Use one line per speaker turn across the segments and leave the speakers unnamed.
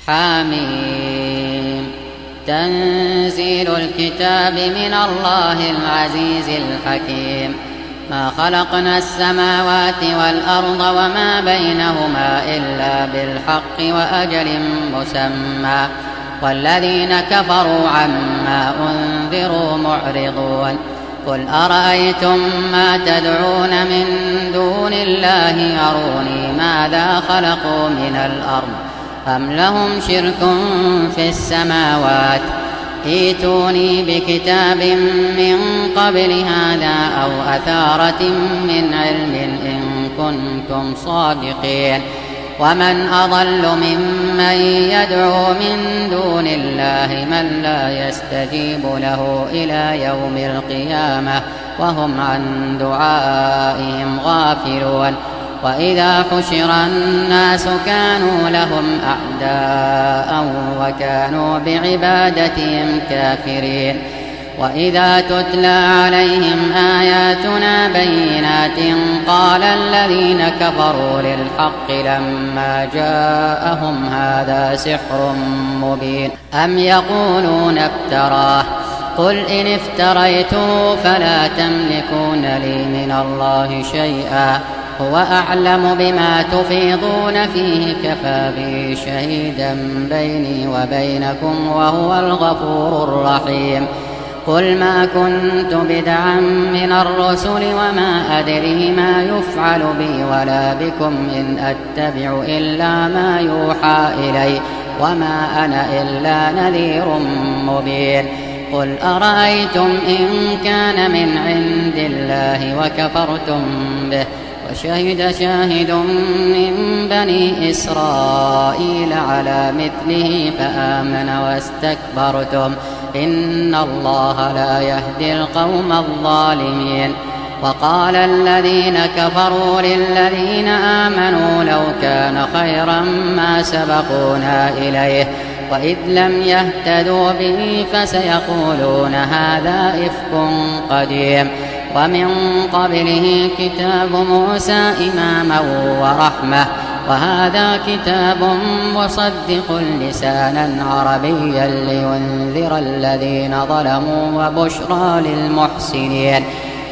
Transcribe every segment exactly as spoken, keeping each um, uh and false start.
حميم. تنزيل الكتاب من الله العزيز الحكيم. ما خلقنا السماوات والأرض وما بينهما إلا بالحق وأجل مسمى والذين كفروا عما أنذروا معرضون. قل أرأيتم ما تدعون من دون الله أروني ماذا خلقوا من الأرض أم لهم شرك في السماوات ائتوني بكتاب من قبل هذا أو أثارة من علم إن كنتم صادقين. ومن أضل ممن يدعو من دون الله من لا يستجيب له إلى يوم القيامة وهم عن دعائهم غافلون. وإذا حشر الناس كانوا لهم أعداء وكانوا بعبادتهم كافرين. وإذا تتلى عليهم آياتنا بينات قال الذين كفروا للحق لما جاءهم هذا سحر مبين أم يقولون افتراه قل إن افتريته فلا تملكون لي من الله شيئا هو أعلم بما تفيضون فيه كفى به شهيدا بيني وبينكم وهو الغفور الرحيم. قل ما كنت بدعا من الرسل وما أدري ما يفعل بي ولا بكم إن أتبع إلا ما يوحى إلي وما أنا إلا نذير مبين. قل أرأيتم إن كان من عند الله وكفرتم به وشهد شاهد من بني إسرائيل على مثله فآمن واستكبرتم إن الله لا يهدي القوم الظالمين. وقال الذين كفروا للذين آمنوا لو كان خيرا ما سبقونا إليه وإذ لم يهتدوا به فسيقولون هذا إفك قديم. ومن قبله كتاب موسى إماما ورحمة وهذا كتاب مصدق لسانا عربيا لينذر الذين ظلموا وبشرى للمحسنين.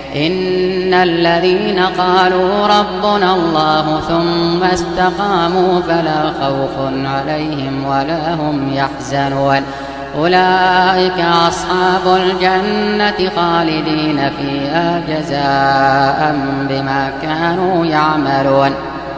إن الذين قالوا ربنا الله ثم استقاموا فلا خوف عليهم ولا هم يحزنون أولئك أصحاب الجنة خالدين فيها جزاء بما كانوا يعملون.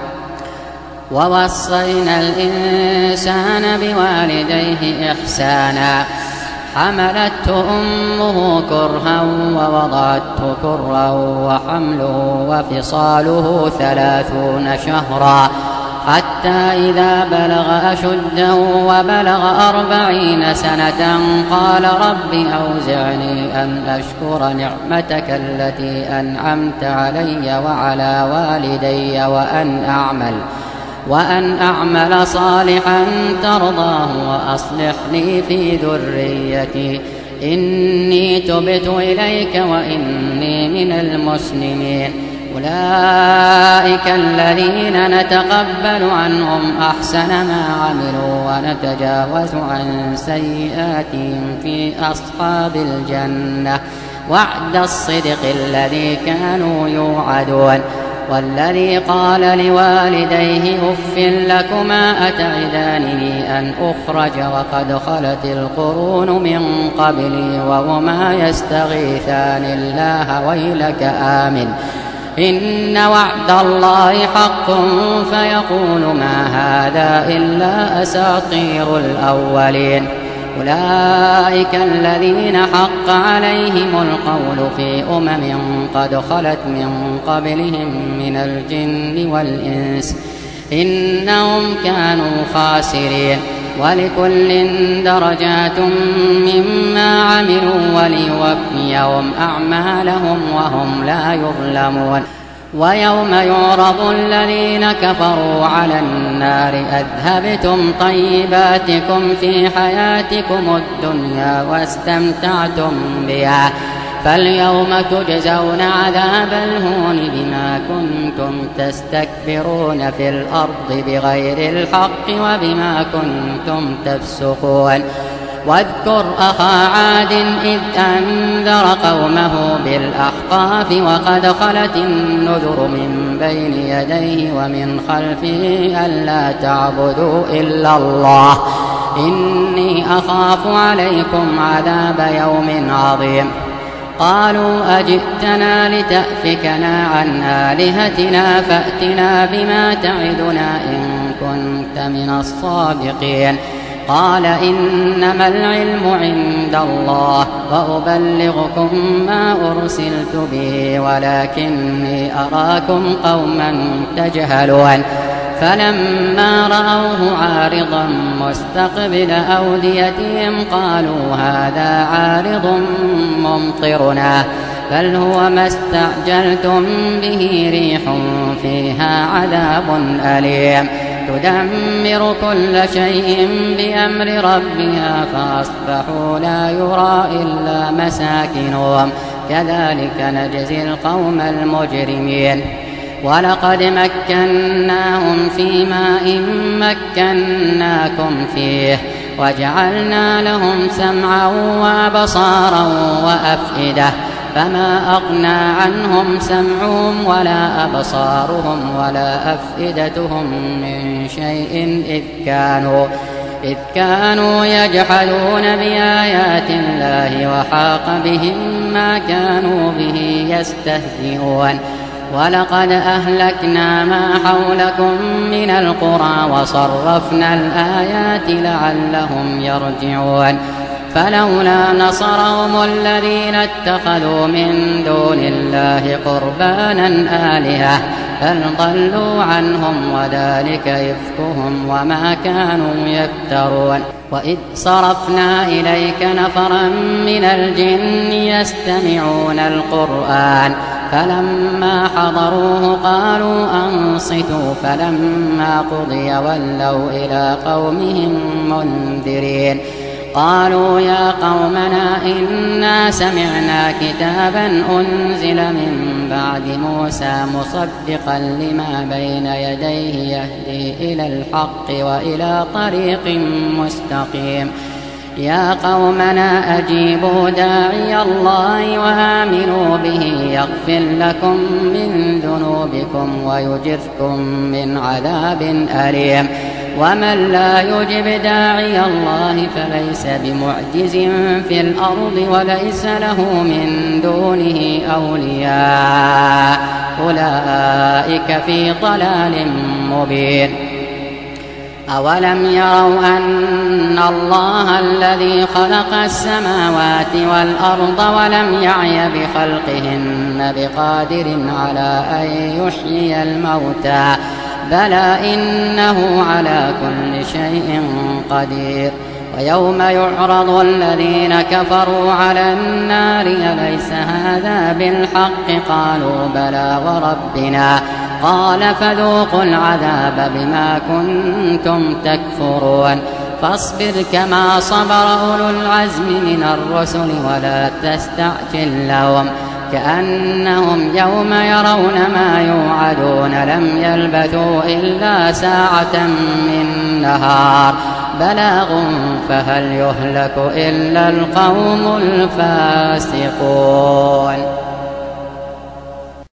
ووصينا الإنسان بوالديه إحسانا حملته أمه كرها ووضعته كرها وحمله وفصاله ثلاثون شهرا حتى إذا بلغ أشده وبلغ أربعين سنة قال رب أوزعني أن أشكر نعمتك التي أنعمت علي وعلى والدي وأن أعمل وأن أعمل صالحا ترضاه وأصلح لي في ذريتي إني تبت إليك وإني من المسلمين. أولئك الذين نتقبل عنهم أحسن ما عملوا ونتجاوز عن سيئاتهم في أصحاب الجنة وعد الصدق الذي كانوا يوعدون. والذي قال لوالديه أف لكما أتعدانني أن أخرج وقد خلت القرون من قبلي وهما يستغيثان الله ويلك آمن إن وعد الله حق فيقول ما هذا إلا أساطير الأولين. أولئك الذين حق عليهم القول في أمم قد خلت من قبلهم من الجن والإنس إنهم كانوا خاسرين. ولكل درجات مما عملوا وليوفيهم أعمالهم وهم لا يظلمون. ويوم يعرض الذين كفروا على النار أذهبتم طيباتكم في حياتكم الدنيا واستمتعتم بها فاليوم تجزون عذاب الهون بما كنتم تستكبرون في الأرض بغير الحق وبما كنتم تفسقون واذكر أخا عاد إذ أنذر قومه بالأحقاف وقد خلت النذر من بين يديه ومن خلفه ألا تعبدوا إلا الله إني أخاف عليكم عذاب يوم عظيم قالوا أجئتنا لتأفكنا عن آلهتنا فأتنا بما تعدنا إن كنت من الصادقين قال إنما العلم عند الله وأبلغكم ما أرسلت به ولكني أراكم قوما تجهلون فلما رأوه عارضا مستقبل أوديتهم قالوا هذا عارض ممطرنا بل هو ما استعجلتم به ريح فيها عذاب أليم تدمر كل شيء بأمر ربها فأصبحوا لا يرى إلا مساكنهم كذلك نجزي القوم المجرمين ولقد مكناهم في ماء مكناكم فيه وجعلنا لهم سمعا وأبصارا وأفئدة فما أغنى عنهم سمعهم ولا أبصارهم ولا أفئدتهم من شيء إذ كانوا إذ كانوا يجحدون بآيات الله وحاق بهم ما كانوا به يستهزئون ولقد أهلكنا ما حولكم من القرى وصرفنا الآيات لعلهم يرجعون فلولا نصرهم الذين اتخذوا من دون الله قربانا آلهة بل ضلوا عنهم وذلك إفكهم وما كانوا يفترون وإذ صرفنا إليك نفرا من الجن يستمعون القرآن فلما حضروه قالوا أنصتوا فلما قضي ولوا إلى قومهم منذرين قالوا يا قومنا إنا سمعنا كتابا أنزل من بعد موسى مصدقا لما بين يديه يهدي إلى الحق وإلى طريق مستقيم يا قومنا أجيبوا داعي الله وآمنوا به يغفر لكم من ذنوبكم ويجركم من عذاب أليم ومن لا يجب داعي الله فليس بمعجز في الأرض وليس له من دونه أولياء أولئك في ضلال مبين أولم يروا أن الله الذي خلق السماوات والأرض ولم يعي بخلقهن بقادر على أن يحيي الموتى بلى إنه على كل شيء قدير ويوم يعرض الذين كفروا على النار أليس هذا بالحق قالوا بلى وربنا قال فذوقوا العذاب بما كنتم تكفرون فاصبر كما صبر أولو العزم من الرسل ولا تستعجل لهم كأنهم يوم يرون ما يوعدون لم يلبثوا إلا ساعة من نهار بلاغ فهل يهلك إلا القوم الفاسقون.